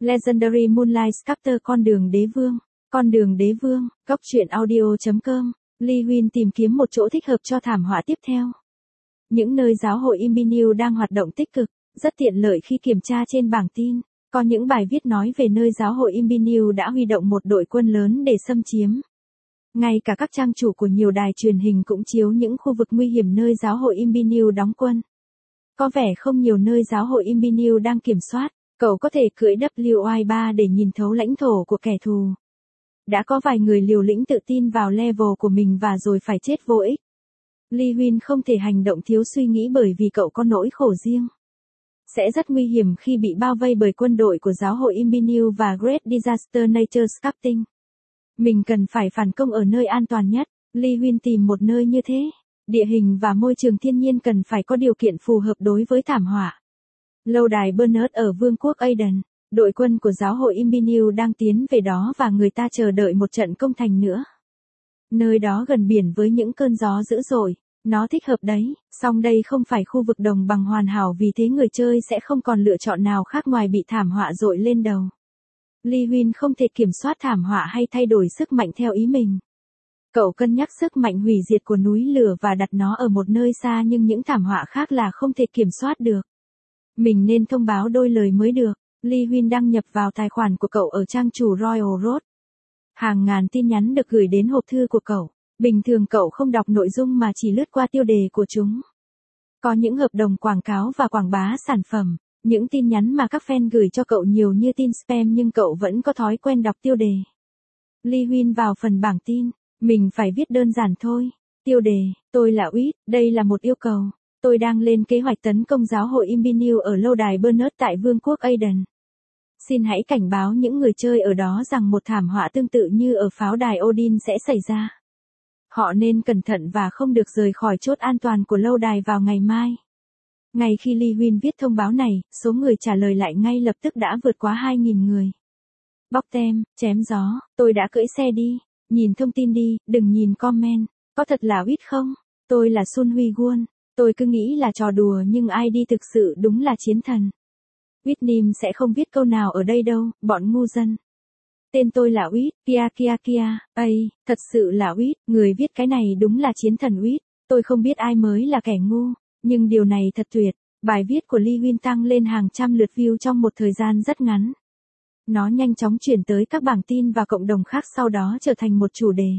Legendary Moonlight Sculptor con đường đế vương, góc truyện audio.com, Lee Huynh tìm kiếm một chỗ thích hợp cho thảm họa tiếp theo. Những nơi giáo hội Imbinew đang hoạt động tích cực, rất tiện lợi khi kiểm tra trên bảng tin. Có những bài viết nói về nơi giáo hội Imbinew đã huy động một đội quân lớn để xâm chiếm. Ngay cả các trang chủ của nhiều đài truyền hình cũng chiếu những khu vực nguy hiểm nơi giáo hội Imbinew đóng quân. Có vẻ không nhiều nơi giáo hội Imbinew đang kiểm soát, cậu có thể cưỡi WI3 để nhìn thấu lãnh thổ của kẻ thù. Đã có vài người liều lĩnh tự tin vào level của mình và rồi phải chết vô ích. Lee Huynh không thể hành động thiếu suy nghĩ bởi vì cậu có nỗi khổ riêng. Sẽ rất nguy hiểm khi bị bao vây bởi quân đội của giáo hội Imbinew và Great Disaster Nature Sculpting. Mình cần phải phản công ở nơi an toàn nhất. Lee Huynh tìm một nơi như thế. Địa hình và môi trường thiên nhiên cần phải có điều kiện phù hợp đối với thảm họa. Lâu đài Bernard ở Vương quốc Aden, đội quân của giáo hội Imbinew đang tiến về đó và người ta chờ đợi một trận công thành nữa. Nơi đó gần biển với những cơn gió dữ dội, nó thích hợp đấy, song đây không phải khu vực đồng bằng hoàn hảo vì thế người chơi sẽ không còn lựa chọn nào khác ngoài bị thảm họa dội lên đầu. Lee Huynh không thể kiểm soát thảm họa hay thay đổi sức mạnh theo ý mình. Cậu cân nhắc sức mạnh hủy diệt của núi lửa và đặt nó ở một nơi xa nhưng những thảm họa khác là không thể kiểm soát được. Mình nên thông báo đôi lời mới được. Lee Huynh đăng nhập vào tài khoản của cậu ở trang chủ Royal Road. Hàng ngàn tin nhắn được gửi đến hộp thư của cậu. Bình thường cậu không đọc nội dung mà chỉ lướt qua tiêu đề của chúng. Có những hợp đồng quảng cáo và quảng bá sản phẩm. Những tin nhắn mà các fan gửi cho cậu nhiều như tin spam nhưng cậu vẫn có thói quen đọc tiêu đề. Lee Huynh vào phần bảng tin. Mình phải viết đơn giản thôi. Tiêu đề, tôi là Uyết, đây là một yêu cầu. Tôi đang lên kế hoạch tấn công giáo hội Imbinew ở lâu đài Bernard tại Vương quốc Aden. Xin hãy cảnh báo những người chơi ở đó rằng một thảm họa tương tự như ở pháo đài Odin sẽ xảy ra. Họ nên cẩn thận và không được rời khỏi chốt an toàn của lâu đài vào ngày mai. Ngay khi Lee Huynh viết thông báo này, số người trả lời lại ngay lập tức đã vượt quá 2.000 người. Bóc tem, chém gió, tôi đã cưỡi xe đi, nhìn thông tin đi, đừng nhìn comment, có thật là Uyết không? Tôi là Sun Huy Gun, tôi cứ nghĩ là trò đùa nhưng ID thực sự đúng là chiến thần. Whitnim sẽ không viết câu nào ở đây đâu, bọn ngu dân. Tên tôi là Uyết, kia, thật sự là Uyết, người viết cái này đúng là chiến thần Uyết, tôi không biết ai mới là kẻ ngu, nhưng điều này thật tuyệt, bài viết của Lee Huynh tăng lên hàng trăm lượt view trong một thời gian rất ngắn. Nó nhanh chóng chuyển tới các bảng tin và cộng đồng khác sau đó trở thành một chủ đề.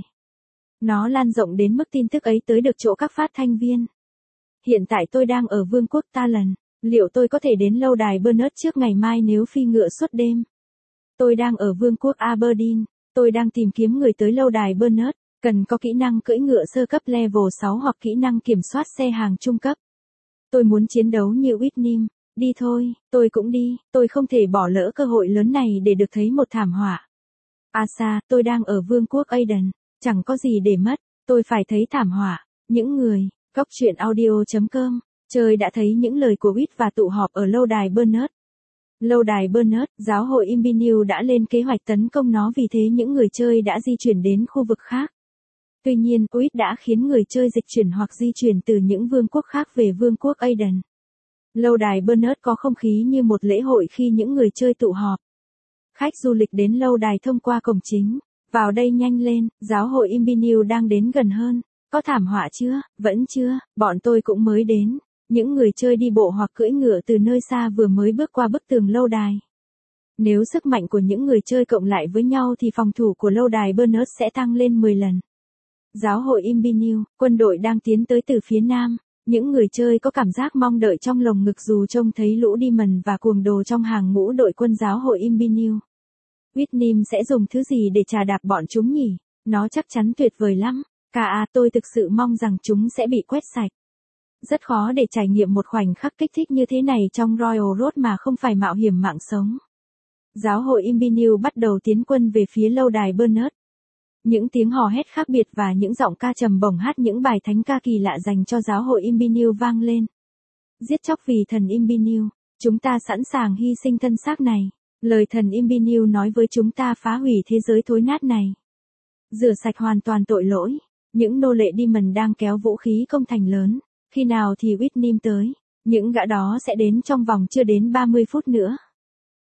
Nó lan rộng đến mức tin tức ấy tới được chỗ các phát thanh viên. Hiện tại tôi đang ở Vương quốc Talon. Liệu tôi có thể đến lâu đài Bernard trước ngày mai nếu phi ngựa suốt đêm? Tôi đang ở Vương quốc Aberdeen. Tôi đang tìm kiếm người tới lâu đài Bernard. Cần có kỹ năng cưỡi ngựa sơ cấp level 6 hoặc kỹ năng kiểm soát xe hàng trung cấp. Tôi muốn chiến đấu như Whitnim. Đi thôi, tôi cũng đi. Tôi không thể bỏ lỡ cơ hội lớn này để được thấy một thảm họa. Asa, tôi đang ở Vương quốc Aden. Chẳng có gì để mất. Tôi phải thấy thảm họa. Những người, góc truyện audio.com. Trời đã thấy những lời của Uyết và tụ họp ở lâu đài Bernard. Lâu đài Bernard, giáo hội Imbinew đã lên kế hoạch tấn công nó vì thế những người chơi đã di chuyển đến khu vực khác. Tuy nhiên, Uyết đã khiến người chơi dịch chuyển hoặc di chuyển từ những vương quốc khác về Vương quốc Aden. Lâu đài Bernard có không khí như một lễ hội khi những người chơi tụ họp. Khách du lịch đến lâu đài thông qua cổng chính. Vào đây nhanh lên, giáo hội Imbinew đang đến gần hơn. Có thảm họa chưa? Vẫn chưa, bọn tôi cũng mới đến. Những người chơi đi bộ hoặc cưỡi ngựa từ nơi xa vừa mới bước qua bức tường lâu đài. Nếu sức mạnh của những người chơi cộng lại với nhau thì phòng thủ của lâu đài Bernard sẽ tăng lên 10 lần. Giáo hội Imbinew, quân đội đang tiến tới từ phía nam. Những người chơi có cảm giác mong đợi trong lồng ngực dù trông thấy lũ demon và cuồng đồ trong hàng ngũ đội quân giáo hội Imbinew. Whitnim sẽ dùng thứ gì để trà đạp bọn chúng nhỉ? Nó chắc chắn tuyệt vời lắm. Tôi thực sự mong rằng chúng sẽ bị quét sạch. Rất khó để trải nghiệm một khoảnh khắc kích thích như thế này trong Royal Road mà không phải mạo hiểm mạng sống. Giáo hội Imbinew bắt đầu tiến quân về phía lâu đài Bernard. Những tiếng hò hét khác biệt và những giọng ca trầm bổng hát những bài thánh ca kỳ lạ dành cho giáo hội Imbinew vang lên. Giết chóc vì thần Imbinew, chúng ta sẵn sàng hy sinh thân xác này. Lời thần Imbinew nói với chúng ta phá hủy thế giới thối nát này. Rửa sạch hoàn toàn tội lỗi. Những nô lệ demon đang kéo vũ khí công thành lớn. Khi nào thì Whitnim tới? Những gã đó sẽ đến trong vòng chưa đến 30 phút nữa.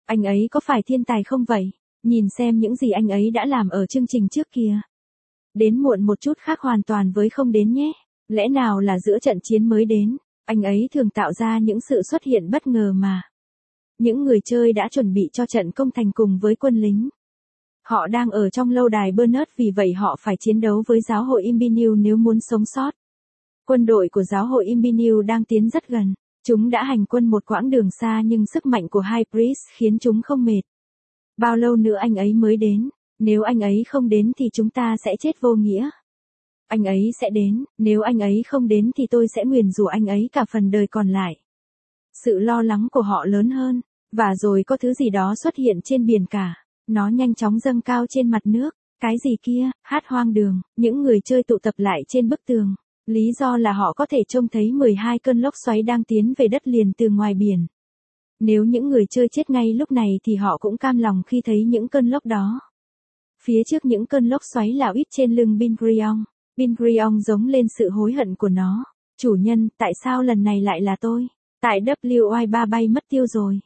Anh ấy có phải thiên tài không vậy? Nhìn xem những gì anh ấy đã làm ở chương trình trước kia. Đến muộn một chút khác hoàn toàn với không đến nhé. Lẽ nào là giữa trận chiến mới đến, anh ấy thường tạo ra những sự xuất hiện bất ngờ mà. Những người chơi đã chuẩn bị cho trận công thành cùng với quân lính. Họ đang ở trong lâu đài Bernard vì vậy họ phải chiến đấu với giáo hội Imbinew nếu muốn sống sót. Quân đội của giáo hội Imbinew đang tiến rất gần. Chúng đã hành quân một quãng đường xa nhưng sức mạnh của High Priest khiến chúng không mệt. Bao lâu nữa anh ấy mới đến? Nếu anh ấy không đến thì chúng ta sẽ chết vô nghĩa. Anh ấy sẽ đến, nếu anh ấy không đến thì tôi sẽ nguyền rủa anh ấy cả phần đời còn lại. Sự lo lắng của họ lớn hơn, và rồi có thứ gì đó xuất hiện trên biển cả. Nó nhanh chóng dâng cao trên mặt nước. Cái gì kia? Hát hoang đường, những người chơi tụ tập lại trên bức tường. Lý do là họ có thể trông thấy 12 cơn lốc xoáy đang tiến về đất liền từ ngoài biển. Nếu những người chơi chết ngay lúc này thì họ cũng cam lòng khi thấy những cơn lốc đó. Phía trước những cơn lốc xoáy là Uýt trên lưng Bingrion. Bingrion giống lên sự hối hận của nó. Chủ nhân, tại sao lần này lại là tôi? Tại WI3 bay mất tiêu rồi.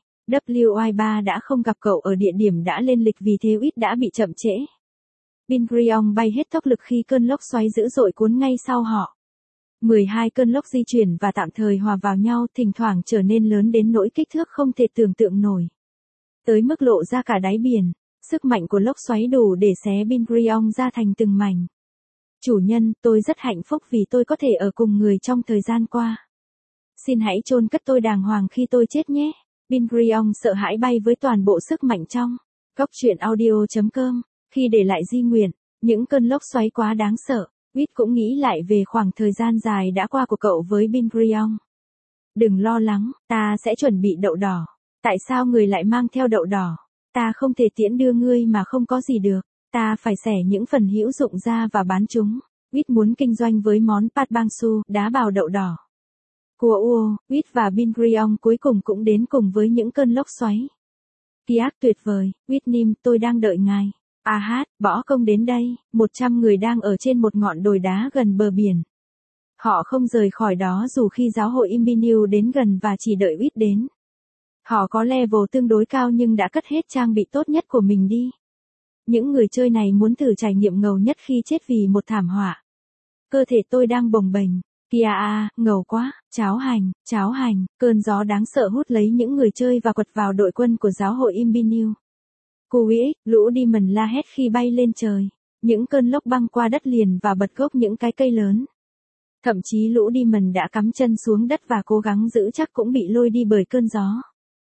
WI3 đã không gặp cậu ở địa điểm đã lên lịch vì thế Uýt đã bị chậm trễ. Bingrion bay hết tốc lực khi cơn lốc xoáy dữ dội cuốn ngay sau họ. 12 cơn lốc di chuyển và tạm thời hòa vào nhau, thỉnh thoảng trở nên lớn đến nỗi kích thước không thể tưởng tượng nổi. Tới mức lộ ra cả đáy biển, sức mạnh của lốc xoáy đủ để xé Bingrion ra thành từng mảnh. Chủ nhân, tôi rất hạnh phúc vì tôi có thể ở cùng người trong thời gian qua. Xin hãy chôn cất tôi đàng hoàng khi tôi chết nhé. Bingrion sợ hãi bay với toàn bộ sức mạnh trong. Góc truyện audio.com. Khi để lại di nguyện, những cơn lốc xoáy quá đáng sợ. Uýt cũng nghĩ lại về khoảng thời gian dài đã qua của cậu với Bingrion. Đừng lo lắng, ta sẽ chuẩn bị đậu đỏ. Tại sao người lại mang theo đậu đỏ? Ta không thể tiễn đưa ngươi mà không có gì được. Ta phải xẻ những phần hữu dụng ra và bán chúng. Uýt muốn kinh doanh với món pat bangsu, đá bào đậu đỏ. Cua Uýt và Bingrion cuối cùng cũng đến cùng với những cơn lốc xoáy. Kiak tuyệt vời, Whitnim, tôi đang đợi ngài. Bỏ công đến đây, 100 người đang ở trên một ngọn đồi đá gần bờ biển. Họ không rời khỏi đó dù khi giáo hội Imbinew đến gần và chỉ đợi Uýt đến. Họ có level tương đối cao nhưng đã cất hết trang bị tốt nhất của mình đi. Những người chơi này muốn thử trải nghiệm ngầu nhất khi chết vì một thảm họa. Cơ thể tôi đang bồng bềnh. Ngầu quá, cháo hành, cơn gió đáng sợ hút lấy những người chơi và quật vào đội quân của giáo hội Imbinew. Lũ Demon la hét khi bay lên trời. Những cơn lốc băng qua đất liền và bật gốc những cái cây lớn. Thậm chí lũ Demon đã cắm chân xuống đất và cố gắng giữ chắc cũng bị lôi đi bởi cơn gió.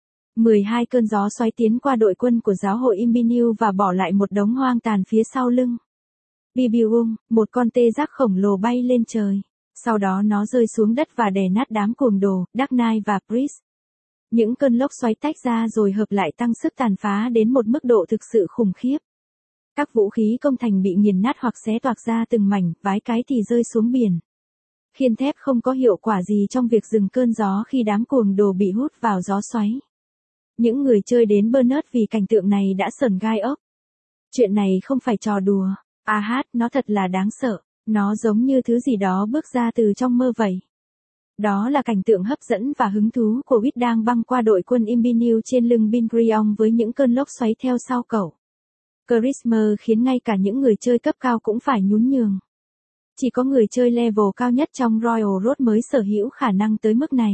12 cơn gió xoáy tiến qua đội quân của giáo hội Imbinew và bỏ lại một đống hoang tàn phía sau lưng. Bibiung, một con tê giác khổng lồ bay lên trời. Sau đó nó rơi xuống đất và đè nát đám cuồng đồ, Dark Knight và Priest. Những cơn lốc xoáy tách ra rồi hợp lại tăng sức tàn phá đến một mức độ thực sự khủng khiếp. Các vũ khí công thành bị nghiền nát hoặc xé toạc ra từng mảnh, vái cái thì rơi xuống biển. Khiên thép không có hiệu quả gì trong việc dừng cơn gió khi đám cuồng đồ bị hút vào gió xoáy. Những người chơi đến Bernard vì cảnh tượng này đã sởn gai ốc. Chuyện này không phải trò đùa. Nó thật là đáng sợ. Nó giống như thứ gì đó bước ra từ trong mơ vậy. Đó là cảnh tượng hấp dẫn và hứng thú của Uýt đang băng qua đội quân Imbinew trên lưng Bingrion với những cơn lốc xoáy theo sau cậu. Charisma khiến ngay cả những người chơi cấp cao cũng phải nhún nhường. Chỉ có người chơi level cao nhất trong Royal Road mới sở hữu khả năng tới mức này.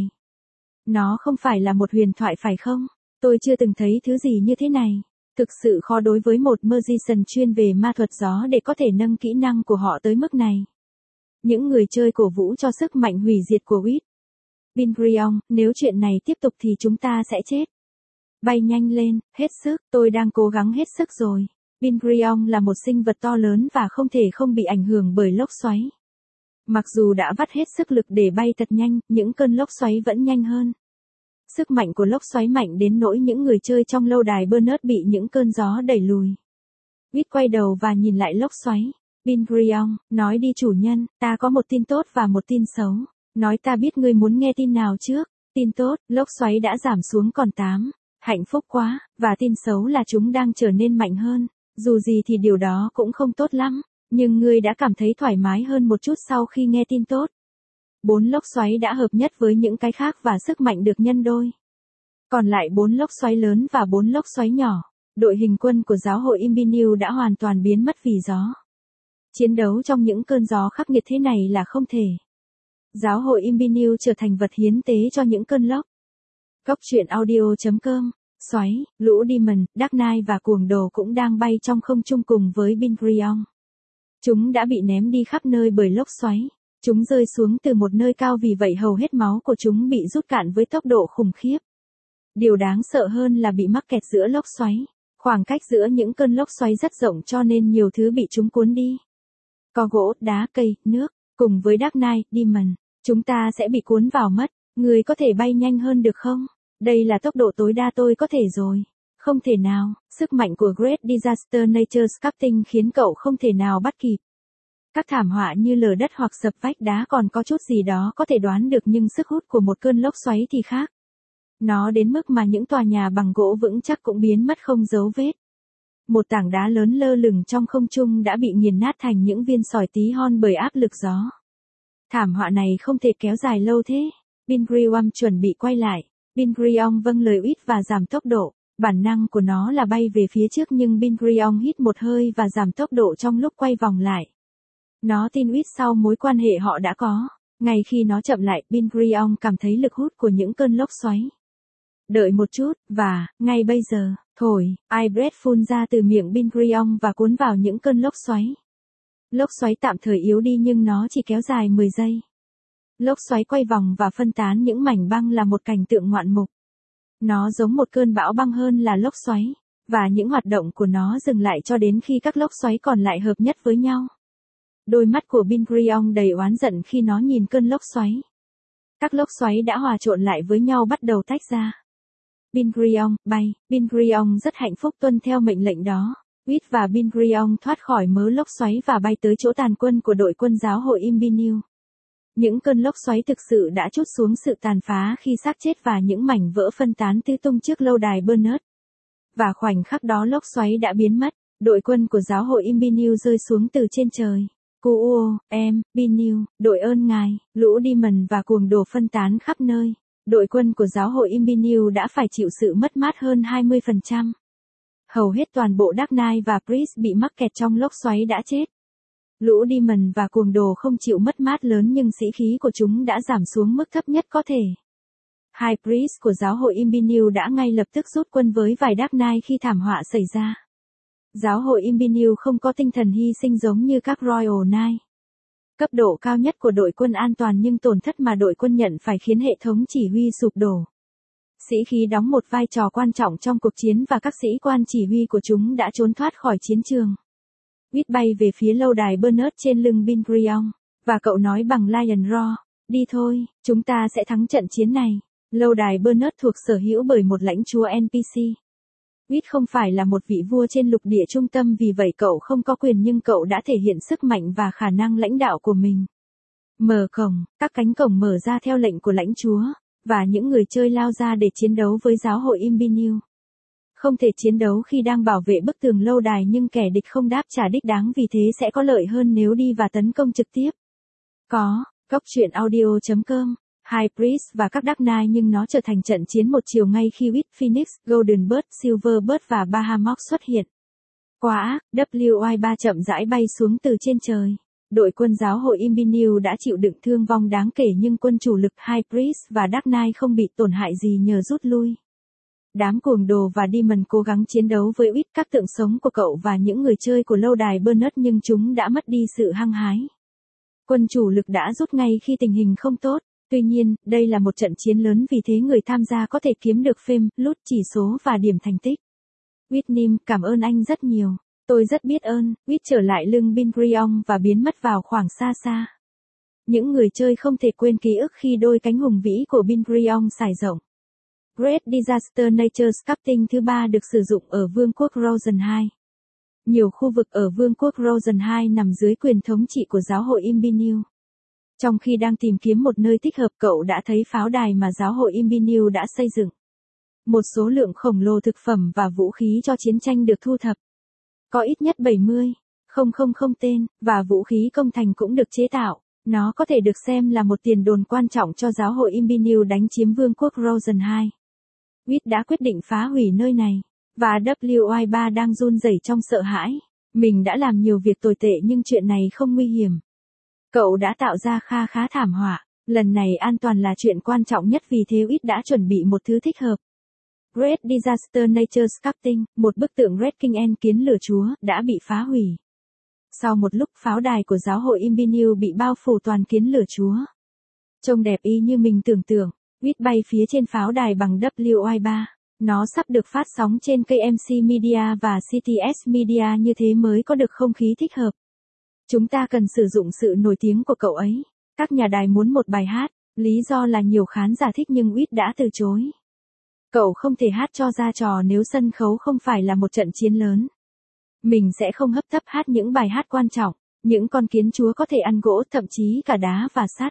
Nó không phải là một huyền thoại phải không? Tôi chưa từng thấy thứ gì như thế này. Thực sự khó đối với một magician chuyên về ma thuật gió để có thể nâng kỹ năng của họ tới mức này. Những người chơi cổ vũ cho sức mạnh hủy diệt của Uýt. Bingrion, nếu chuyện này tiếp tục thì chúng ta sẽ chết. Bay nhanh lên, hết sức, tôi đang cố gắng hết sức rồi. Bingrion là một sinh vật to lớn và không thể không bị ảnh hưởng bởi lốc xoáy. Mặc dù đã vắt hết sức lực để bay thật nhanh, những cơn lốc xoáy vẫn nhanh hơn. Sức mạnh của lốc xoáy mạnh đến nỗi những người chơi trong lâu đài Bernard bị những cơn gió đẩy lùi. Uýt quay đầu và nhìn lại lốc xoáy. Bingrion, nói đi chủ nhân, ta có một tin tốt và một tin xấu. Nói ta biết ngươi muốn nghe tin nào trước. Tin tốt, lốc xoáy đã giảm xuống còn 8. Hạnh phúc quá, và tin xấu là chúng đang trở nên mạnh hơn. Dù gì thì điều đó cũng không tốt lắm, nhưng ngươi đã cảm thấy thoải mái hơn một chút sau khi nghe tin tốt. 4 lốc xoáy đã hợp nhất với những cái khác và sức mạnh được nhân đôi. Còn lại 4 lốc xoáy lớn và 4 lốc xoáy nhỏ, đội hình quân của giáo hội Imbinu đã hoàn toàn biến mất vì gió. Chiến đấu trong những cơn gió khắc nghiệt thế này là không thể. Giáo hội Imbinu trở thành vật hiến tế cho những cơn lốc. Góc truyện audio.com, xoáy, lũ Demon, Dark Knight và cuồng đồ cũng đang bay trong không trung cùng với Bingrion. Chúng đã bị ném đi khắp nơi bởi lốc xoáy. Chúng rơi xuống từ một nơi cao vì vậy hầu hết máu của chúng bị rút cạn với tốc độ khủng khiếp. Điều đáng sợ hơn là bị mắc kẹt giữa lốc xoáy. Khoảng cách giữa những cơn lốc xoáy rất rộng cho nên nhiều thứ bị chúng cuốn đi. Có gỗ, đá, cây, nước, cùng với Dark Knight, Demon, chúng ta sẽ bị cuốn vào mất. Người có thể bay nhanh hơn được không? Đây là tốc độ tối đa tôi có thể rồi. Không thể nào, sức mạnh của Great Disaster Nature's Captain khiến cậu không thể nào bắt kịp. Các thảm họa như lở đất hoặc sập vách đá còn có chút gì đó có thể đoán được nhưng sức hút của một cơn lốc xoáy thì khác. Nó đến mức mà những tòa nhà bằng gỗ vững chắc cũng biến mất không dấu vết. Một tảng đá lớn lơ lửng trong không trung đã bị nghiền nát thành những viên sỏi tí hon bởi áp lực gió. Thảm họa này không thể kéo dài lâu thế. Bingrion chuẩn bị quay lại. Bingrion vâng lời Uýt và giảm tốc độ. Bản năng của nó là bay về phía trước nhưng Bingrion hít một hơi và giảm tốc độ trong lúc quay vòng lại. Nó tin Uýt sau mối quan hệ họ đã có. Ngay khi nó chậm lại, Bingrion cảm thấy lực hút của những cơn lốc xoáy. Đợi một chút, và, ngay bây giờ, thổi, Ibret phun ra từ miệng Bingrion và cuốn vào những cơn lốc xoáy. Lốc xoáy tạm thời yếu đi nhưng nó chỉ kéo dài 10 giây. Lốc xoáy quay vòng và phân tán những mảnh băng là một cảnh tượng ngoạn mục. Nó giống một cơn bão băng hơn là lốc xoáy, và những hoạt động của nó dừng lại cho đến khi các lốc xoáy còn lại hợp nhất với nhau. Đôi mắt của Bingrion đầy oán giận khi nó nhìn cơn lốc xoáy. Các lốc xoáy đã hòa trộn lại với nhau bắt đầu tách ra. Bingrion, bay, Bingrion rất hạnh phúc tuân theo mệnh lệnh đó. Uýt và Bingrion thoát khỏi mớ lốc xoáy và bay tới chỗ tàn quân của đội quân giáo hội Imbinu. Những cơn lốc xoáy thực sự đã trút xuống sự tàn phá khi xác chết và những mảnh vỡ phân tán tứ tung trước lâu đài Bernard. Và khoảnh khắc đó lốc xoáy đã biến mất, đội quân của giáo hội Imbinu rơi xuống từ trên trời. Cuo, Binu, đội ơn ngài, lũ Demon và cuồng đồ phân tán khắp nơi. Đội quân của giáo hội Imbinu đã phải chịu sự mất mát hơn 20%. Hầu hết toàn bộ Dark Knight và Priest bị mắc kẹt trong lốc xoáy đã chết. Lũ Demon và cuồng đồ không chịu mất mát lớn nhưng sĩ khí của chúng đã giảm xuống mức thấp nhất có thể. High Priest của giáo hội Imbinu đã ngay lập tức rút quân với vài Dark Knight khi thảm họa xảy ra. Giáo hội Imbinu không có tinh thần hy sinh giống như các Royal Knight. Cấp độ cao nhất của đội quân an toàn nhưng tổn thất mà đội quân nhận phải khiến hệ thống chỉ huy sụp đổ. Sĩ khí đóng một vai trò quan trọng trong cuộc chiến và các sĩ quan chỉ huy của chúng đã trốn thoát khỏi chiến trường. Uýt bay về phía lâu đài Bernard trên lưng Bingrion, và cậu nói bằng Lion Roar, đi thôi, chúng ta sẽ thắng trận chiến này. Lâu đài Bernard thuộc sở hữu bởi một lãnh chúa NPC. Uýt không phải là một vị vua trên lục địa trung tâm vì vậy cậu không có quyền nhưng cậu đã thể hiện sức mạnh và khả năng lãnh đạo của mình. Mở cổng, các cánh cổng mở ra theo lệnh của lãnh chúa, và những người chơi lao ra để chiến đấu với giáo hội Imbinu. Không thể chiến đấu khi đang bảo vệ bức tường lâu đài nhưng kẻ địch không đáp trả đích đáng vì thế sẽ có lợi hơn nếu đi và tấn công trực tiếp. Góc truyện audio.com, High Priest và các Dark Knight nhưng nó trở thành trận chiến một chiều ngay khi Uýt, Phoenix, Golden Bird, Silver Bird và Bahamut xuất hiện. Quá ác, WI3 chậm rãi bay xuống từ trên trời. Đội quân giáo hội Imbinu đã chịu đựng thương vong đáng kể nhưng quân chủ lực High Priest và Dark Knight không bị tổn hại gì nhờ rút lui. Đám cuồng đồ và Demon cố gắng chiến đấu với Uýt các tượng sống của cậu và những người chơi của lâu đài Bernard nhưng chúng đã mất đi sự hăng hái. Quân chủ lực đã rút ngay khi tình hình không tốt. Tuy nhiên, đây là một trận chiến lớn vì thế người tham gia có thể kiếm được fame, loot chỉ số và điểm thành tích. Whitney, cảm ơn anh rất nhiều. Tôi rất biết ơn. Uýt trở lại lưng Bingrion và biến mất vào khoảng xa xa. Những người chơi không thể quên ký ức khi đôi cánh hùng vĩ của Bingrion xải rộng. Great Disaster Nature's Captain thứ 3 được sử dụng ở Vương quốc Rosen 2. Nhiều khu vực ở Vương quốc Rosen 2 nằm dưới quyền thống trị của giáo hội Imbinu. Trong khi đang tìm kiếm một nơi thích hợp cậu đã thấy pháo đài mà giáo hội Imbinu đã xây dựng. Một số lượng khổng lồ thực phẩm và vũ khí cho chiến tranh được thu thập. Có ít nhất 70,000 tên, và vũ khí công thành cũng được chế tạo. Nó có thể được xem là một tiền đồn quan trọng cho giáo hội Imbinu đánh chiếm Vương quốc Rosen 2. Wit đã quyết định phá hủy nơi này, và WY3 đang run rẩy trong sợ hãi. Mình đã làm nhiều việc tồi tệ nhưng chuyện này không nguy hiểm. Cậu đã tạo ra khá thảm họa. Lần này an toàn là chuyện quan trọng nhất, vì thế Wit đã chuẩn bị một thứ thích hợp. Great Disaster Nature Sculpting, một bức tượng Red King and kiến lửa chúa, đã bị phá hủy. Sau một lúc, pháo đài của giáo hội Imbinew bị bao phủ toàn kiến lửa chúa. Trông đẹp y như mình tưởng tượng. Wit bay phía trên pháo đài bằng WI3. Nó sắp được phát sóng trên KMC Media và CTS Media, như thế mới có được không khí thích hợp. Chúng ta cần sử dụng sự nổi tiếng của cậu ấy. Các nhà đài muốn một bài hát, lý do là nhiều khán giả thích nhưng Wit đã từ chối. Cậu không thể hát cho ra trò nếu sân khấu không phải là một trận chiến lớn. Mình sẽ không hấp tấp hát những bài hát quan trọng. Những con kiến chúa có thể ăn gỗ, thậm chí cả đá và sắt.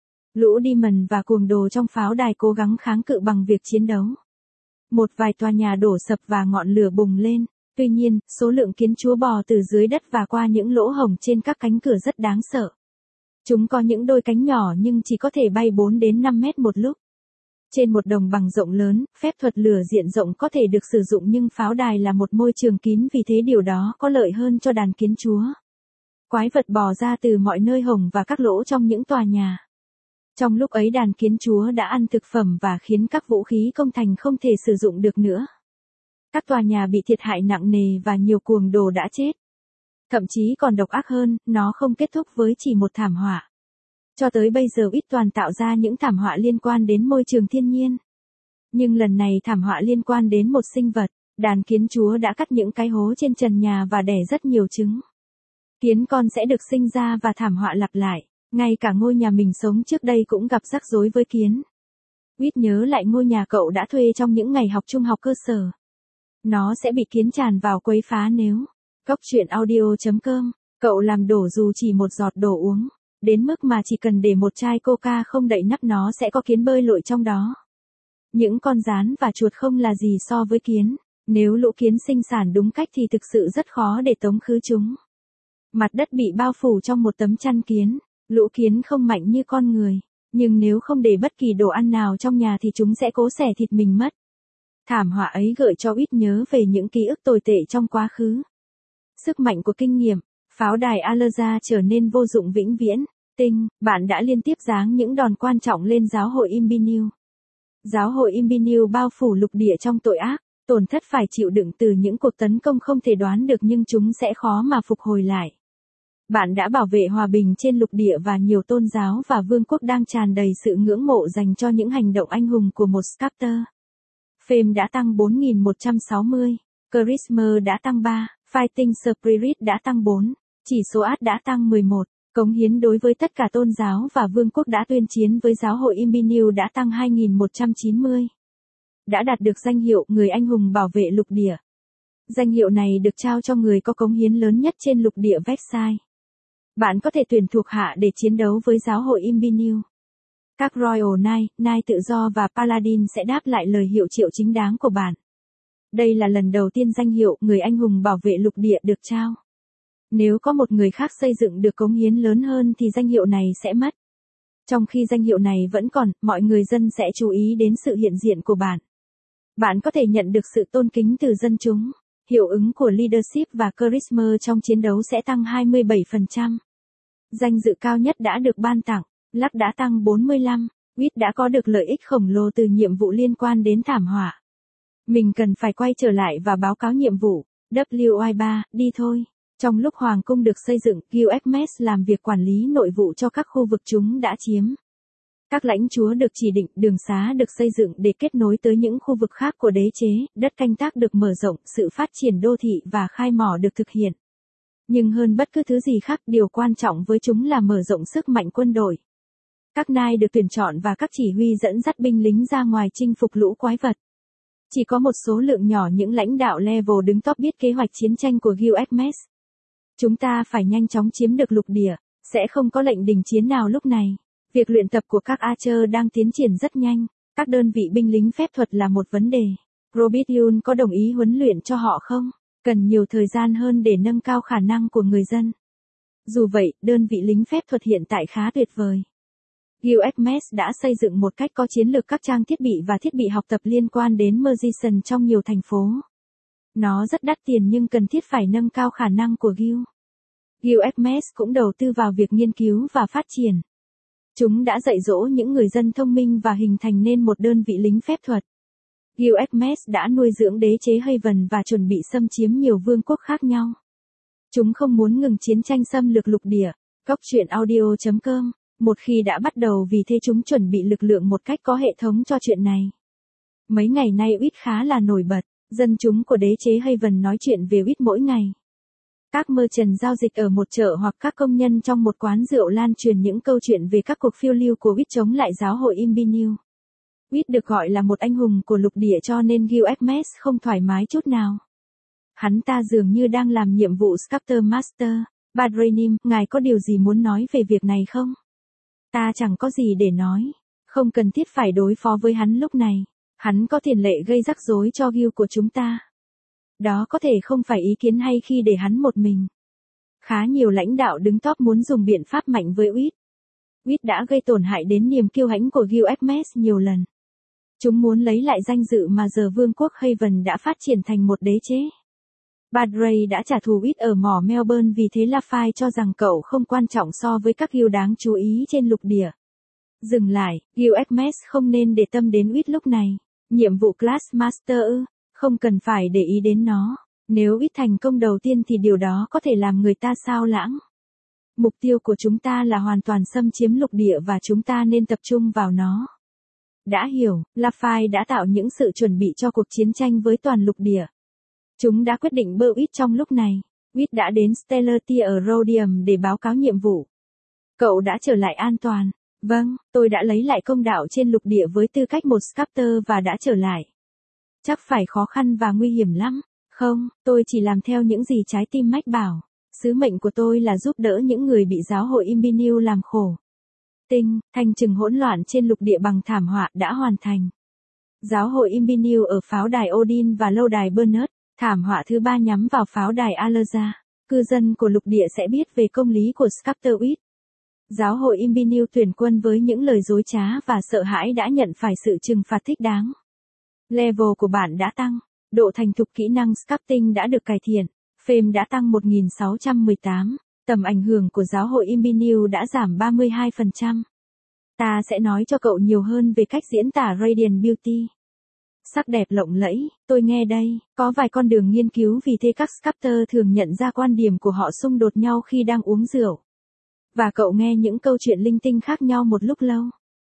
Lũ Demon và cuồng đồ trong pháo đài cố gắng kháng cự bằng việc chiến đấu. Một vài tòa nhà đổ sập và ngọn lửa bùng lên. Tuy nhiên, số lượng kiến chúa bò từ dưới đất và qua những lỗ hổng trên các cánh cửa rất đáng sợ. Chúng có những đôi cánh nhỏ nhưng chỉ có thể bay 4 đến 5 mét một lúc. Trên một đồng bằng rộng lớn, phép thuật lửa diện rộng có thể được sử dụng, nhưng pháo đài là một môi trường kín, vì thế điều đó có lợi hơn cho đàn kiến chúa. Quái vật bò ra từ mọi nơi hổng và các lỗ trong những tòa nhà. Trong lúc ấy đàn kiến chúa đã ăn thực phẩm và khiến các vũ khí công thành không thể sử dụng được nữa. Các tòa nhà bị thiệt hại nặng nề và nhiều cuồng đồ đã chết. Thậm chí còn độc ác hơn, nó không kết thúc với chỉ một thảm họa. Cho tới bây giờ Wit toàn tạo ra những thảm họa liên quan đến môi trường thiên nhiên. Nhưng lần này thảm họa liên quan đến một sinh vật. Đàn kiến chúa đã cắt những cái hố trên trần nhà và đẻ rất nhiều trứng. Kiến con sẽ được sinh ra và thảm họa lặp lại. Ngay cả ngôi nhà mình sống trước đây cũng gặp rắc rối với kiến. Wit nhớ lại ngôi nhà cậu đã thuê trong những ngày học trung học cơ sở. Nó sẽ bị kiến tràn vào quấy phá nếu. Gocchuyenaudio.com, cậu làm đổ dù chỉ một giọt đồ uống. Đến mức mà chỉ cần để một chai coca không đậy nắp nó sẽ có kiến bơi lội trong đó. Những con gián và chuột không là gì so với kiến. Nếu lũ kiến sinh sản đúng cách thì thực sự rất khó để tống khứ chúng. Mặt đất bị bao phủ trong một tấm chăn kiến. Lũ kiến không mạnh như con người. Nhưng nếu không để bất kỳ đồ ăn nào trong nhà thì chúng sẽ cố xẻ thịt mình mất. Thảm họa ấy gợi cho Wit nhớ về những ký ức tồi tệ trong quá khứ. Sức mạnh của kinh nghiệm, pháo đài Allerza trở nên vô dụng vĩnh viễn. Tinh, bạn đã liên tiếp giáng những đòn quan trọng lên giáo hội Imbinew. Giáo hội Imbinew bao phủ lục địa trong tội ác, tổn thất phải chịu đựng từ những cuộc tấn công không thể đoán được, nhưng chúng sẽ khó mà phục hồi lại. Bạn đã bảo vệ hòa bình trên lục địa và nhiều tôn giáo và vương quốc đang tràn đầy sự ngưỡng mộ dành cho những hành động anh hùng của một sculptor. Fame đã tăng 4160, Charisma đã tăng 3, Fighting Spirit đã tăng 4, chỉ số át đã tăng 11, cống hiến đối với tất cả tôn giáo và vương quốc đã tuyên chiến với giáo hội Imbinew đã tăng 2190. Đã đạt được danh hiệu người anh hùng bảo vệ lục địa. Danh hiệu này được trao cho người có cống hiến lớn nhất trên lục địa Versailles. Bạn có thể tuyển thuộc hạ để chiến đấu với giáo hội Imbinew. Các Royal Knight, Knight tự do và Paladin sẽ đáp lại lời hiệu triệu chính đáng của bạn. Đây là lần đầu tiên danh hiệu người anh hùng bảo vệ lục địa được trao. Nếu có một người khác xây dựng được cống hiến lớn hơn thì danh hiệu này sẽ mất. Trong khi danh hiệu này vẫn còn, mọi người dân sẽ chú ý đến sự hiện diện của bạn. Bạn có thể nhận được sự tôn kính từ dân chúng. Hiệu ứng của leadership và charisma trong chiến đấu sẽ tăng 27%. Danh dự cao nhất đã được ban tặng. Luck đã tăng 45. Wit đã có được lợi ích khổng lồ từ nhiệm vụ liên quan đến thảm họa. Mình cần phải quay trở lại và báo cáo nhiệm vụ. WI3, đi thôi. Trong lúc hoàng cung được xây dựng, Gilgamesh làm việc quản lý nội vụ cho các khu vực chúng đã chiếm. Các lãnh chúa được chỉ định, đường xá được xây dựng để kết nối tới những khu vực khác của đế chế, đất canh tác được mở rộng, sự phát triển đô thị và khai mỏ được thực hiện. Nhưng hơn bất cứ thứ gì khác, điều quan trọng với chúng là mở rộng sức mạnh quân đội. Các Knight được tuyển chọn và các chỉ huy dẫn dắt binh lính ra ngoài chinh phục lũ quái vật. Chỉ có một số lượng nhỏ những lãnh đạo level đứng top biết kế hoạch chiến tranh của Gilgamesh. Chúng ta phải nhanh chóng chiếm được lục địa, sẽ không có lệnh đình chiến nào lúc này. Việc luyện tập của các Archer đang tiến triển rất nhanh, các đơn vị binh lính phép thuật là một vấn đề. Robert Yun có đồng ý huấn luyện cho họ không? Cần nhiều thời gian hơn để nâng cao khả năng của người dân. Dù vậy, đơn vị lính phép thuật hiện tại khá tuyệt vời. UXMS đã xây dựng một cách có chiến lược các trang thiết bị và thiết bị học tập liên quan đến Mergison trong nhiều thành phố. Nó rất đắt tiền nhưng cần thiết phải nâng cao khả năng của GU. UXMS cũng đầu tư vào việc nghiên cứu và phát triển. Chúng đã dạy dỗ những người dân thông minh và hình thành nên một đơn vị lính phép thuật. UXMS đã nuôi dưỡng đế chế Haven và chuẩn bị xâm chiếm nhiều vương quốc khác nhau. Chúng không muốn ngừng chiến tranh xâm lược lục địa. Góc truyện audio.com. Một khi đã bắt đầu vì thế chúng chuẩn bị lực lượng một cách có hệ thống cho chuyện này. Mấy ngày nay UIT khá là nổi bật. Dân chúng của đế chế Haven nói chuyện về UIT mỗi ngày. Các merchant giao dịch ở một chợ hoặc các công nhân trong một quán rượu lan truyền những câu chuyện về các cuộc phiêu lưu của UIT chống lại giáo hội Imbinew. UIT được gọi là một anh hùng của lục địa cho nên UXMS không thoải mái chút nào. Hắn ta dường như đang làm nhiệm vụ Sculptor Master. Badrenim, ngài có điều gì muốn nói về việc này không? Ta chẳng có gì để nói. Không cần thiết phải đối phó với hắn lúc này. Hắn có tiền lệ gây rắc rối cho guild của chúng ta. Đó có thể không phải ý kiến hay khi để hắn một mình. Khá nhiều lãnh đạo đứng top muốn dùng biện pháp mạnh với UIT. UIT đã gây tổn hại đến niềm kiêu hãnh của UXMS nhiều lần. Chúng muốn lấy lại danh dự mà giờ vương quốc Haven đã phát triển thành một đế chế. Badray đã trả thù UIT ở mỏ Melbourne vì thế Lafay cho rằng cậu không quan trọng so với các guild đáng chú ý trên lục địa. Dừng lại, UXMS không nên để tâm đến UIT lúc này. Nhiệm vụ Class Master không cần phải để ý đến nó. Nếu UIT thành công đầu tiên thì điều đó có thể làm người ta xao lãng. Mục tiêu của chúng ta là hoàn toàn xâm chiếm lục địa và chúng ta nên tập trung vào nó. Đã hiểu, Lafay đã tạo những sự chuẩn bị cho cuộc chiến tranh với toàn lục địa. Chúng đã quyết định bơ UIT trong lúc này. UIT đã đến Stellarity ở Rhodium để báo cáo nhiệm vụ. Cậu đã trở lại an toàn. Vâng, tôi đã lấy lại công đạo trên lục địa với tư cách một sculptor và đã trở lại. Chắc phải khó khăn và nguy hiểm lắm. Không, tôi chỉ làm theo những gì trái tim mách bảo. Sứ mệnh của tôi là giúp đỡ những người bị giáo hội Imbinew làm khổ. Thanh trừng hỗn loạn trên lục địa bằng thảm họa đã hoàn thành. Giáo hội Imbinew ở pháo đài Odin và lâu đài Bernard, thảm họa thứ 3 nhắm vào pháo đài Alerza. Cư dân của lục địa sẽ biết về công lý của Sculptor UIT. Giáo hội Imbinew tuyển quân với những lời dối trá và sợ hãi đã nhận phải sự trừng phạt thích đáng. Level của bạn đã tăng. Độ thành thục kỹ năng sculpting đã được cải thiện. Fame đã tăng 1618. Tầm ảnh hưởng của giáo hội Imbinew đã giảm 32%. Ta sẽ nói cho cậu nhiều hơn về cách diễn tả Radiant Beauty. Sắc đẹp lộng lẫy, tôi nghe đây, có vài con đường nghiên cứu vì thế các sculptor thường nhận ra quan điểm của họ xung đột nhau khi đang uống rượu. Và cậu nghe những câu chuyện linh tinh khác nhau một lúc lâu.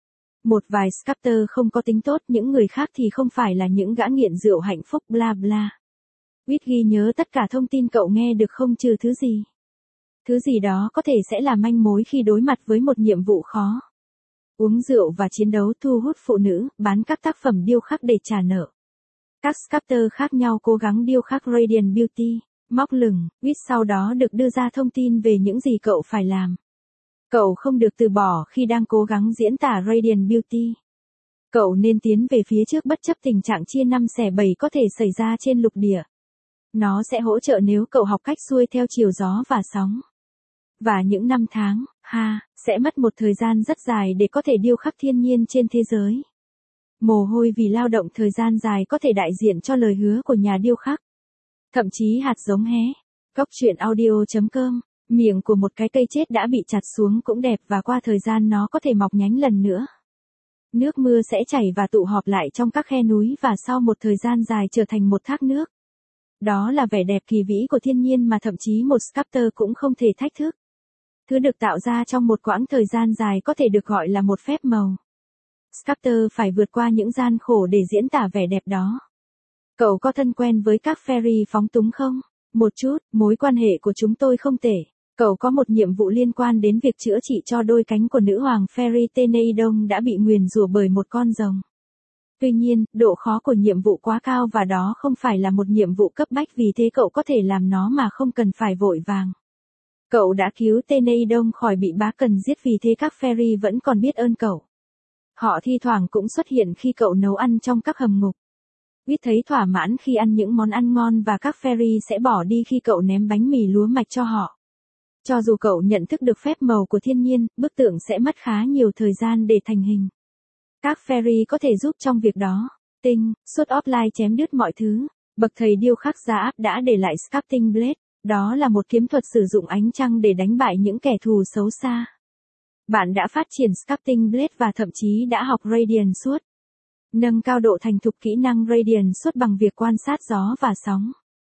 Một vài sculptor không có tính tốt, những người khác thì không phải là những gã nghiện rượu hạnh phúc bla bla. UIT ghi nhớ tất cả thông tin cậu nghe được không trừ thứ gì. Thứ gì đó có thể sẽ là manh mối khi đối mặt với một nhiệm vụ khó. Uống rượu và chiến đấu thu hút phụ nữ, bán các tác phẩm điêu khắc để trả nợ. Các sculptor khác nhau cố gắng điêu khắc Radiant Beauty, móc lửng, UIT sau đó được đưa ra thông tin về những gì cậu phải làm. Cậu không được từ bỏ khi đang cố gắng diễn tả Radiant Beauty. Cậu nên tiến về phía trước bất chấp tình trạng chia 5 xẻ 7 có thể xảy ra trên lục địa. Nó sẽ hỗ trợ nếu cậu học cách xuôi theo chiều gió và sóng. Và những năm tháng, sẽ mất một thời gian rất dài để có thể điêu khắc thiên nhiên trên thế giới. Mồ hôi vì lao động thời gian dài có thể đại diện cho lời hứa của nhà điêu khắc. Thậm chí hạt giống hé. Góc truyện audio.com. Miệng của một cái cây chết đã bị chặt xuống cũng đẹp và qua thời gian nó có thể mọc nhánh lần nữa. Nước mưa sẽ chảy và tụ họp lại trong các khe núi và sau một thời gian dài trở thành một thác nước. Đó là vẻ đẹp kỳ vĩ của thiên nhiên mà thậm chí một sculptor cũng không thể thách thức. Thứ được tạo ra trong một quãng thời gian dài có thể được gọi là một phép màu. Sculptor phải vượt qua những gian khổ để diễn tả vẻ đẹp đó. Cậu có thân quen với các fairy phóng túng không? Một chút, mối quan hệ của chúng tôi không tệ. Cậu có một nhiệm vụ liên quan đến việc chữa trị cho đôi cánh của nữ hoàng fairy Teneidon đã bị nguyền rủa bởi một con rồng. Tuy nhiên, độ khó của nhiệm vụ quá cao và đó không phải là một nhiệm vụ cấp bách vì thế cậu có thể làm nó mà không cần phải vội vàng. Cậu đã cứu Teneidon khỏi bị bá cần giết vì thế các fairy vẫn còn biết ơn cậu. Họ thi thoảng cũng xuất hiện khi cậu nấu ăn trong các hầm ngục. UIT thấy thỏa mãn khi ăn những món ăn ngon và các fairy sẽ bỏ đi khi cậu ném bánh mì lúa mạch cho họ. Cho dù cậu nhận thức được phép màu của thiên nhiên, bức tượng sẽ mất khá nhiều thời gian để thành hình. Các fairy có thể giúp trong việc đó. Tinh, suốt offline chém đứt mọi thứ. Bậc thầy điêu khắc gia áp đã để lại Sculpting Blade. Đó là một kiếm thuật sử dụng ánh trăng để đánh bại những kẻ thù xấu xa. Bạn đã phát triển Sculpting Blade và thậm chí đã học Radiant Sword. Nâng cao độ thành thục kỹ năng Radiant Sword bằng việc quan sát gió và sóng.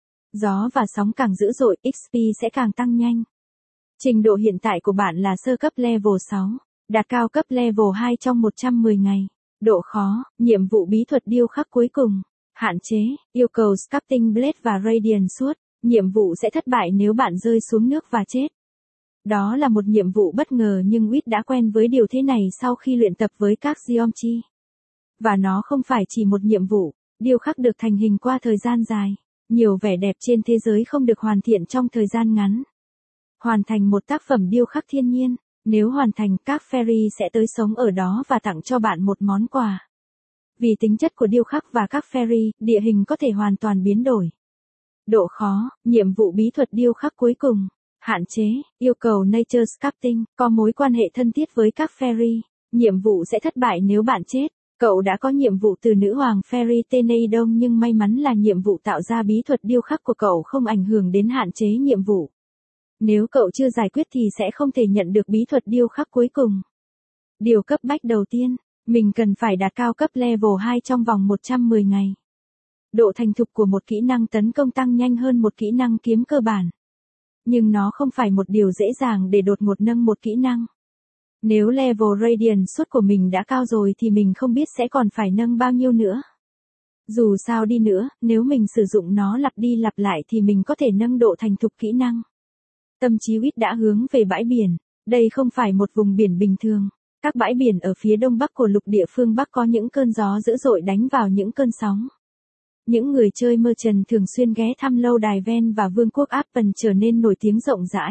Gió và sóng càng dữ dội, XP sẽ càng tăng nhanh. Trình độ hiện tại của bạn là sơ cấp level 6, đạt cao cấp level 2 trong 110 ngày. Độ khó, nhiệm vụ bí thuật điêu khắc cuối cùng. Hạn chế, yêu cầu Sculpting Blade và Radiant Sword. Nhiệm vụ sẽ thất bại nếu bạn rơi xuống nước và chết. Đó là một nhiệm vụ bất ngờ nhưng Wit đã quen với điều thế này sau khi luyện tập với các geometry. Và nó không phải chỉ một nhiệm vụ, điêu khắc được thành hình qua thời gian dài. Nhiều vẻ đẹp trên thế giới không được hoàn thiện trong thời gian ngắn. Hoàn thành một tác phẩm điêu khắc thiên nhiên, nếu hoàn thành các fairy sẽ tới sống ở đó và tặng cho bạn một món quà. Vì tính chất của điêu khắc và các fairy, địa hình có thể hoàn toàn biến đổi. Độ khó, nhiệm vụ bí thuật điêu khắc cuối cùng. Hạn chế, yêu cầu Nature Sculpting, có mối quan hệ thân thiết với các fairy. Nhiệm vụ sẽ thất bại nếu bạn chết. Cậu đã có nhiệm vụ từ nữ hoàng fairy Teneidon nhưng may mắn là nhiệm vụ tạo ra bí thuật điêu khắc của cậu không ảnh hưởng đến hạn chế nhiệm vụ. Nếu cậu chưa giải quyết thì sẽ không thể nhận được bí thuật điêu khắc cuối cùng. Điều cấp bách đầu tiên, mình cần phải đạt cao cấp level 2 trong vòng 110 ngày. Độ thành thục của một kỹ năng tấn công tăng nhanh hơn một kỹ năng kiếm cơ bản. Nhưng nó không phải một điều dễ dàng để đột ngột nâng một kỹ năng. Nếu level Radiant Sword của mình đã cao rồi thì mình không biết sẽ còn phải nâng bao nhiêu nữa. Dù sao đi nữa, nếu mình sử dụng nó lặp đi lặp lại thì mình có thể nâng độ thành thục kỹ năng. Tâm trí Wit đã hướng về bãi biển. Đây không phải một vùng biển bình thường. Các bãi biển ở phía đông bắc của lục địa phương Bắc có những cơn gió dữ dội đánh vào những cơn sóng. Những người chơi merchant thường xuyên ghé thăm lâu đài Ven và Vương quốc Appen trở nên nổi tiếng rộng rãi.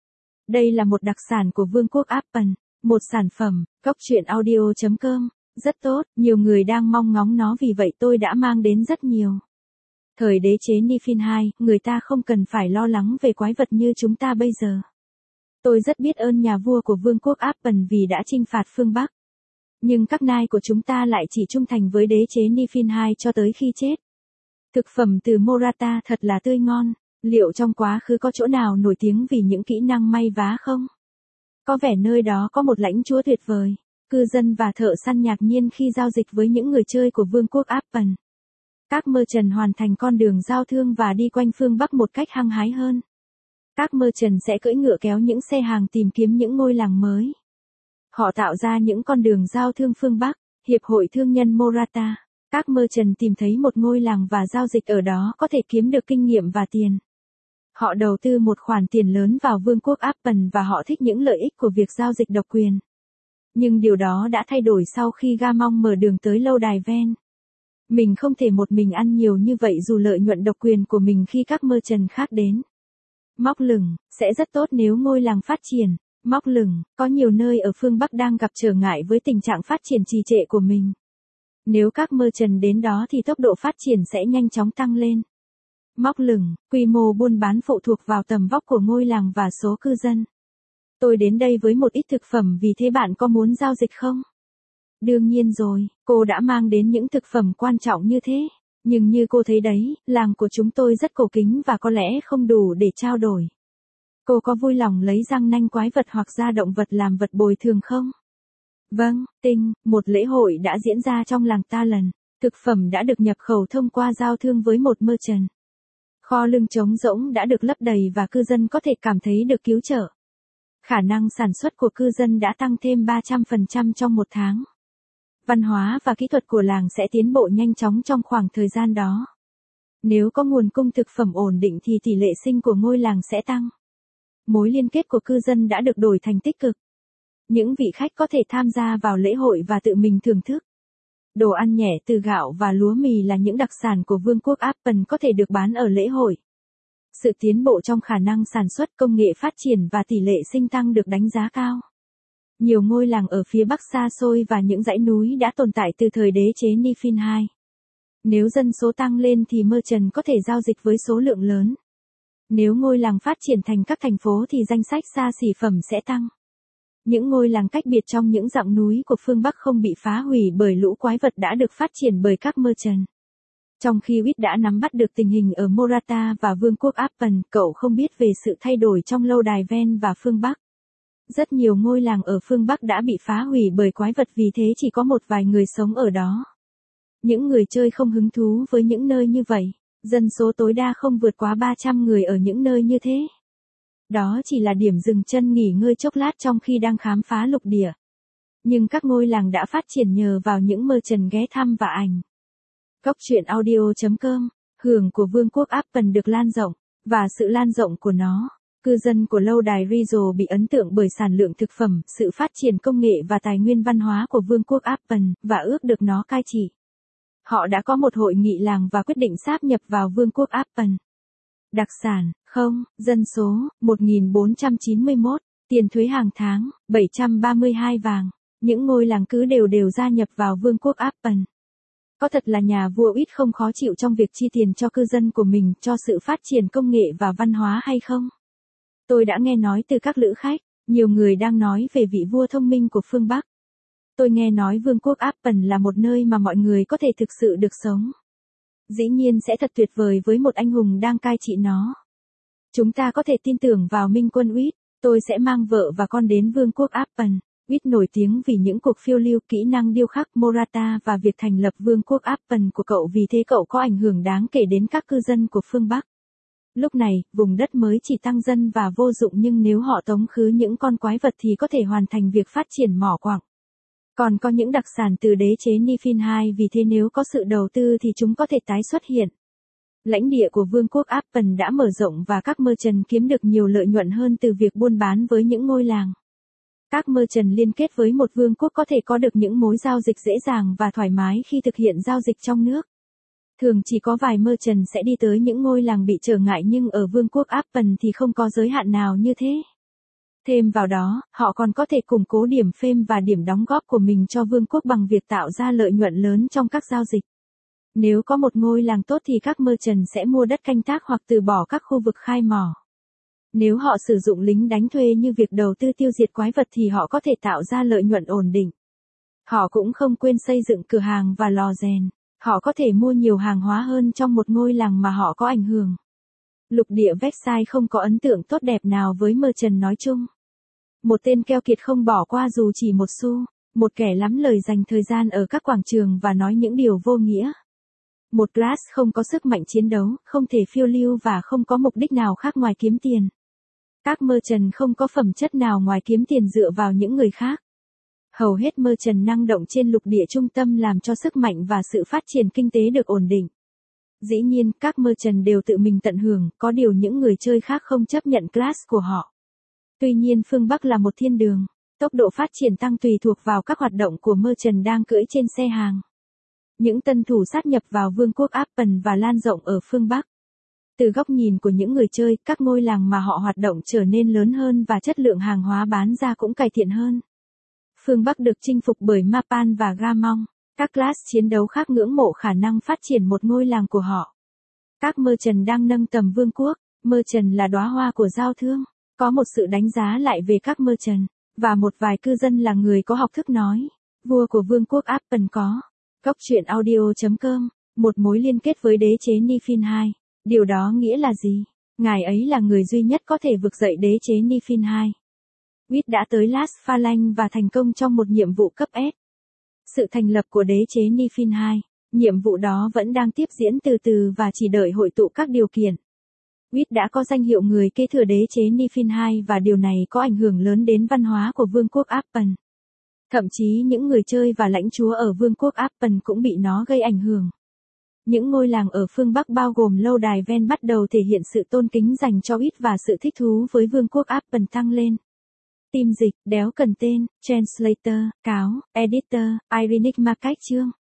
Đây là một đặc sản của Vương quốc Appen, một sản phẩm, goctruyện.audio.com, rất tốt, nhiều người đang mong ngóng nó vì vậy tôi đã mang đến rất nhiều. Thời đế chế Niflheim 2, người ta không cần phải lo lắng về quái vật như chúng ta bây giờ. Tôi rất biết ơn nhà vua của Vương quốc Appen vì đã chinh phạt phương Bắc. Nhưng các nai của chúng ta lại chỉ trung thành với đế chế Niflheim 2 cho tới khi chết. Thực phẩm từ Morata thật là tươi ngon. Liệu trong quá khứ có chỗ nào nổi tiếng vì những kỹ năng may vá không? Có vẻ nơi đó có một lãnh chúa tuyệt vời. Cư dân và thợ săn ngạc nhiên khi giao dịch với những người chơi của Vương quốc Appen. Các merchant hoàn thành con đường giao thương và đi quanh phương Bắc một cách hăng hái hơn. Các merchant sẽ cưỡi ngựa kéo những xe hàng tìm kiếm những ngôi làng mới. Họ tạo ra những con đường giao thương phương Bắc, Hiệp hội Thương nhân Morata. Các merchant tìm thấy một ngôi làng và giao dịch ở đó có thể kiếm được kinh nghiệm và tiền. Họ đầu tư một khoản tiền lớn vào Vương quốc Appen và họ thích những lợi ích của việc giao dịch độc quyền. Nhưng điều đó đã thay đổi sau khi Gamong mở đường tới lâu đài Ven. Mình không thể một mình ăn nhiều như vậy dù lợi nhuận độc quyền của mình khi các merchant khác đến. Móc lửng, sẽ rất tốt nếu ngôi làng phát triển. Móc lửng, có nhiều nơi ở phương Bắc đang gặp trở ngại với tình trạng phát triển trì trệ của mình. Nếu các merchant đến đó thì tốc độ phát triển sẽ nhanh chóng tăng lên. Móc lửng, quy mô buôn bán phụ thuộc vào tầm vóc của ngôi làng và số cư dân. Tôi đến đây với một ít thực phẩm vì thế bạn có muốn giao dịch không? Đương nhiên rồi, cô đã mang đến những thực phẩm quan trọng như thế. Nhưng như cô thấy đấy, làng của chúng tôi rất cổ kính và có lẽ không đủ để trao đổi. Cô có vui lòng lấy răng nanh quái vật hoặc da động vật làm vật bồi thường không? Vâng, Tinh, một lễ hội đã diễn ra trong làng ta lần. Thực phẩm đã được nhập khẩu thông qua giao thương với một merchant. Kho lưng trống rỗng đã được lấp đầy và cư dân có thể cảm thấy được cứu trợ. Khả năng sản xuất của cư dân đã tăng thêm 300% trong một tháng. Văn hóa và kỹ thuật của làng sẽ tiến bộ nhanh chóng trong khoảng thời gian đó. Nếu có nguồn cung thực phẩm ổn định thì tỷ lệ sinh của ngôi làng sẽ tăng. Mối liên kết của cư dân đã được đổi thành tích cực. Những vị khách có thể tham gia vào lễ hội và tự mình thưởng thức. Đồ ăn nhẹ từ gạo và lúa mì là những đặc sản của Vương quốc Appen có thể được bán ở lễ hội. Sự tiến bộ trong khả năng sản xuất, công nghệ phát triển và tỷ lệ sinh tăng được đánh giá cao. Nhiều ngôi làng ở phía Bắc xa xôi và những dãy núi đã tồn tại từ thời đế chế Niflheim 2. Nếu dân số tăng lên thì merchant có thể giao dịch với số lượng lớn. Nếu ngôi làng phát triển thành các thành phố thì danh sách xa xỉ phẩm sẽ tăng. Những ngôi làng cách biệt trong những dặng núi của phương Bắc không bị phá hủy bởi lũ quái vật đã được phát triển bởi các merchant. Trong khi Witt đã nắm bắt được tình hình ở Morata và Vương quốc Appen, cậu không biết về sự thay đổi trong lâu đài ven và phương Bắc. Rất nhiều ngôi làng ở phương Bắc đã bị phá hủy bởi quái vật, vì thế chỉ có một vài người sống ở đó. Những người chơi không hứng thú với những nơi như vậy. Dân số tối đa không vượt quá 300 người ở những nơi như thế. Đó chỉ là điểm dừng chân nghỉ ngơi chốc lát trong khi đang khám phá lục địa. Nhưng các ngôi làng đã phát triển nhờ vào những merchant ghé thăm và ảnh. Góc truyện audio.com, hưởng của Vương quốc Appen được lan rộng, và sự lan rộng của nó. Cư dân của lâu đài Rizzo bị ấn tượng bởi sản lượng thực phẩm, sự phát triển công nghệ và tài nguyên văn hóa của Vương quốc Appen, và ước được nó cai trị. Họ đã có một hội nghị làng và quyết định sáp nhập vào Vương quốc Appen. Đặc sản, không, dân số, 1491, tiền thuế hàng tháng, 732 vàng. Những ngôi làng cứ đều gia nhập vào Vương quốc Appen. Có thật là nhà vua Witt không khó chịu trong việc chi tiền cho cư dân của mình cho sự phát triển công nghệ và văn hóa hay không? Tôi đã nghe nói từ các lữ khách, nhiều người đang nói về vị vua thông minh của phương Bắc. Tôi nghe nói Vương quốc Appen là một nơi mà mọi người có thể thực sự được sống. Dĩ nhiên sẽ thật tuyệt vời với một anh hùng đang cai trị nó. Chúng ta có thể tin tưởng vào Minh quân Witt. Tôi sẽ mang vợ và con đến Vương quốc Appen. Witt nổi tiếng vì những cuộc phiêu lưu, kỹ năng điêu khắc Morata và việc thành lập Vương quốc Appen của cậu, vì thế cậu có ảnh hưởng đáng kể đến các cư dân của phương Bắc. Lúc này, vùng đất mới chỉ tăng dân và vô dụng, nhưng nếu họ tống khứ những con quái vật thì có thể hoàn thành việc phát triển mỏ quặng. Còn có những đặc sản từ đế chế Niflheim II, vì thế nếu có sự đầu tư thì chúng có thể tái xuất hiện. Lãnh địa của Vương quốc Appen đã mở rộng và các merchant kiếm được nhiều lợi nhuận hơn từ việc buôn bán với những ngôi làng. Các merchant liên kết với một vương quốc có thể có được những mối giao dịch dễ dàng và thoải mái khi thực hiện giao dịch trong nước. Thường chỉ có vài merchant sẽ đi tới những ngôi làng bị trở ngại, nhưng ở Vương quốc Appen thì không có giới hạn nào như thế. Thêm vào đó, họ còn có thể củng cố điểm phêm và điểm đóng góp của mình cho vương quốc bằng việc tạo ra lợi nhuận lớn trong các giao dịch. Nếu có một ngôi làng tốt thì các merchant sẽ mua đất canh tác hoặc từ bỏ các khu vực khai mỏ. Nếu họ sử dụng lính đánh thuê như việc đầu tư tiêu diệt quái vật thì họ có thể tạo ra lợi nhuận ổn định. Họ cũng không quên xây dựng cửa hàng và lò rèn. Họ có thể mua nhiều hàng hóa hơn trong một ngôi làng mà họ có ảnh hưởng. Lục địa Versailles không có ấn tượng tốt đẹp nào với merchant nói chung. Một tên keo kiệt không bỏ qua dù chỉ một xu, một kẻ lắm lời dành thời gian ở các quảng trường và nói những điều vô nghĩa. Một class không có sức mạnh chiến đấu, không thể phiêu lưu và không có mục đích nào khác ngoài kiếm tiền. Các merchant không có phẩm chất nào ngoài kiếm tiền dựa vào những người khác. Hầu hết merchant năng động trên lục địa trung tâm làm cho sức mạnh và sự phát triển kinh tế được ổn định. Dĩ nhiên, các merchant đều tự mình tận hưởng, có điều những người chơi khác không chấp nhận class của họ. Tuy nhiên phương Bắc là một thiên đường, tốc độ phát triển tăng tùy thuộc vào các hoạt động của merchant đang cưỡi trên xe hàng. Những tân thủ sát nhập vào Vương quốc Appen và lan rộng ở phương Bắc. Từ góc nhìn của những người chơi, các ngôi làng mà họ hoạt động trở nên lớn hơn và chất lượng hàng hóa bán ra cũng cải thiện hơn. Phương Bắc được chinh phục bởi Mapan và Gamong. Các class chiến đấu khác ngưỡng mộ khả năng phát triển một ngôi làng của họ. Các merchant đang nâng tầm vương quốc. Merchant là đóa hoa của giao thương. Có một sự đánh giá lại về các merchant, và một vài cư dân là người có học thức nói. Vua của Vương quốc Appen có. Góc truyện audio.com, một mối liên kết với đế chế Niflheim II. Điều đó nghĩa là gì? Ngài ấy là người duy nhất có thể vực dậy đế chế Niflheim II. Witt đã tới Las Phalanx và thành công trong một nhiệm vụ cấp S. Sự thành lập của đế chế Niflheim II, nhiệm vụ đó vẫn đang tiếp diễn từ từ và chỉ đợi hội tụ các điều kiện. Witt đã có danh hiệu người kế thừa đế chế Niflheim II và điều này có ảnh hưởng lớn đến văn hóa của Vương quốc Appen. Thậm chí những người chơi và lãnh chúa ở Vương quốc Appen cũng bị nó gây ảnh hưởng. Những ngôi làng ở phương Bắc bao gồm lâu đài ven bắt đầu thể hiện sự tôn kính dành cho Witt và sự thích thú với Vương quốc Appen tăng lên. Tim dịch, đéo cần tên, translator, cáo, editor, ironic mà cách chương.